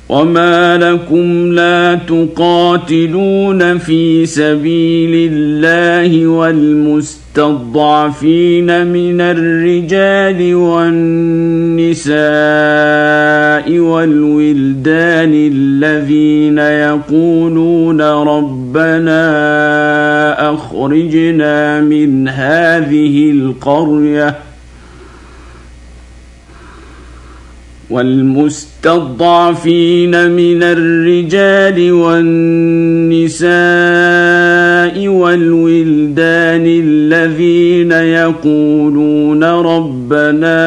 وما لكم لا تقاتلون في سبيل الله والمستضعفين من الرجال والنساء والولدان الذين يقولون ربنا أخرجنا من هذه القرية والمستضعفين من الرجال والنساء والولدان الذين يقولون ربنا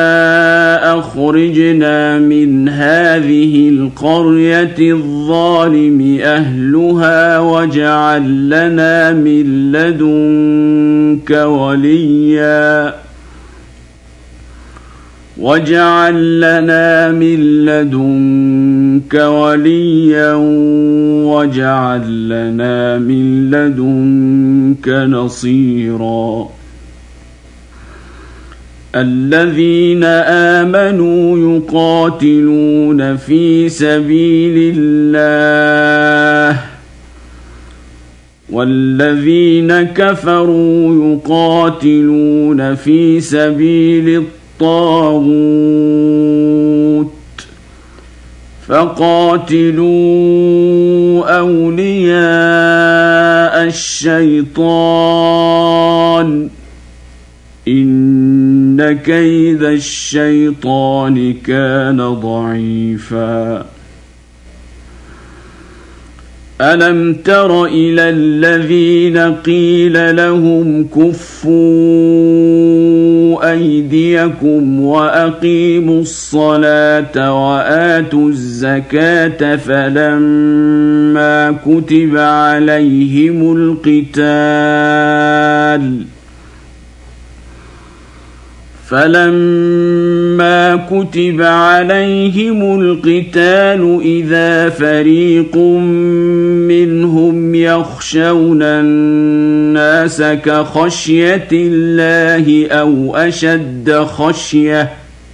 أخرجنا من هذه القرية الظالم أهلها واجعل لنا من لدنك وليا واجعل لنا من لدنك وليا واجعل لنا من لدنك نصيرا الذين آمنوا يقاتلون في سبيل الله والذين كفروا يقاتلون في سبيل الطاغوت فقاتلوا أولياء الشيطان إن كيد الشيطان كان ضعيفا ألم تر إلى الذين قيل لهم كفوا أيديكم وأقيموا الصلاة وآتوا الزكاة فلما كتب عليهم القتال إذا فريق منهم يخشون الناس كخشية الله أو أشد خشية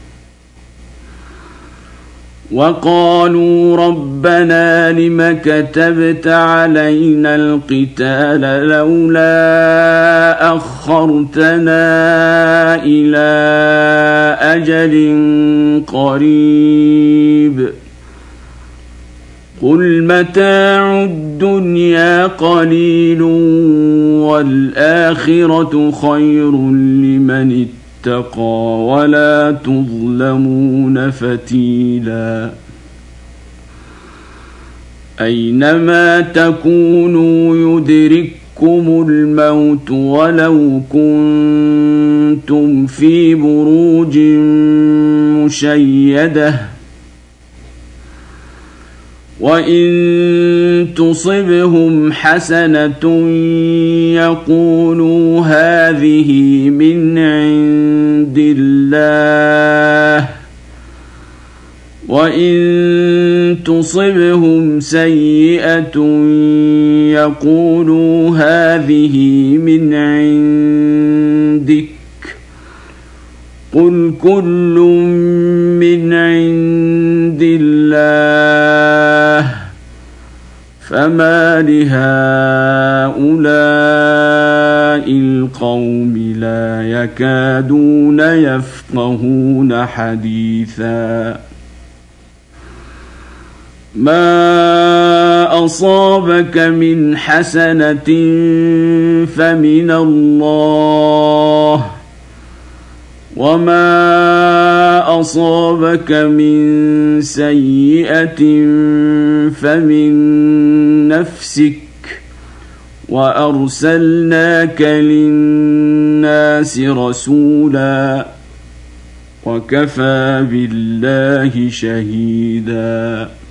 وقالوا ربنا لم كتبت علينا القتال لولا أخرتنا إلى أجل قريب قل متاع الدنيا قليل والآخرة خير لمن اتقى ولا تظلمون فتيلا أينما تكونوا يدرككم الموت ولو كنتم في بروج مشيدة وإن تصبهم حسنة يقولوا هذه من عند الله وإن تصبهم سيئة يقولوا هذه من عندك قل كل من عند الله فما لهؤلاء القوم لا يكادون يفقهون حديثا ما أصابك من حسنة فمن الله وما أصابك من سيئة فمن نفسك وأرسلناك للناس رسولا وكفى بالله شهيدا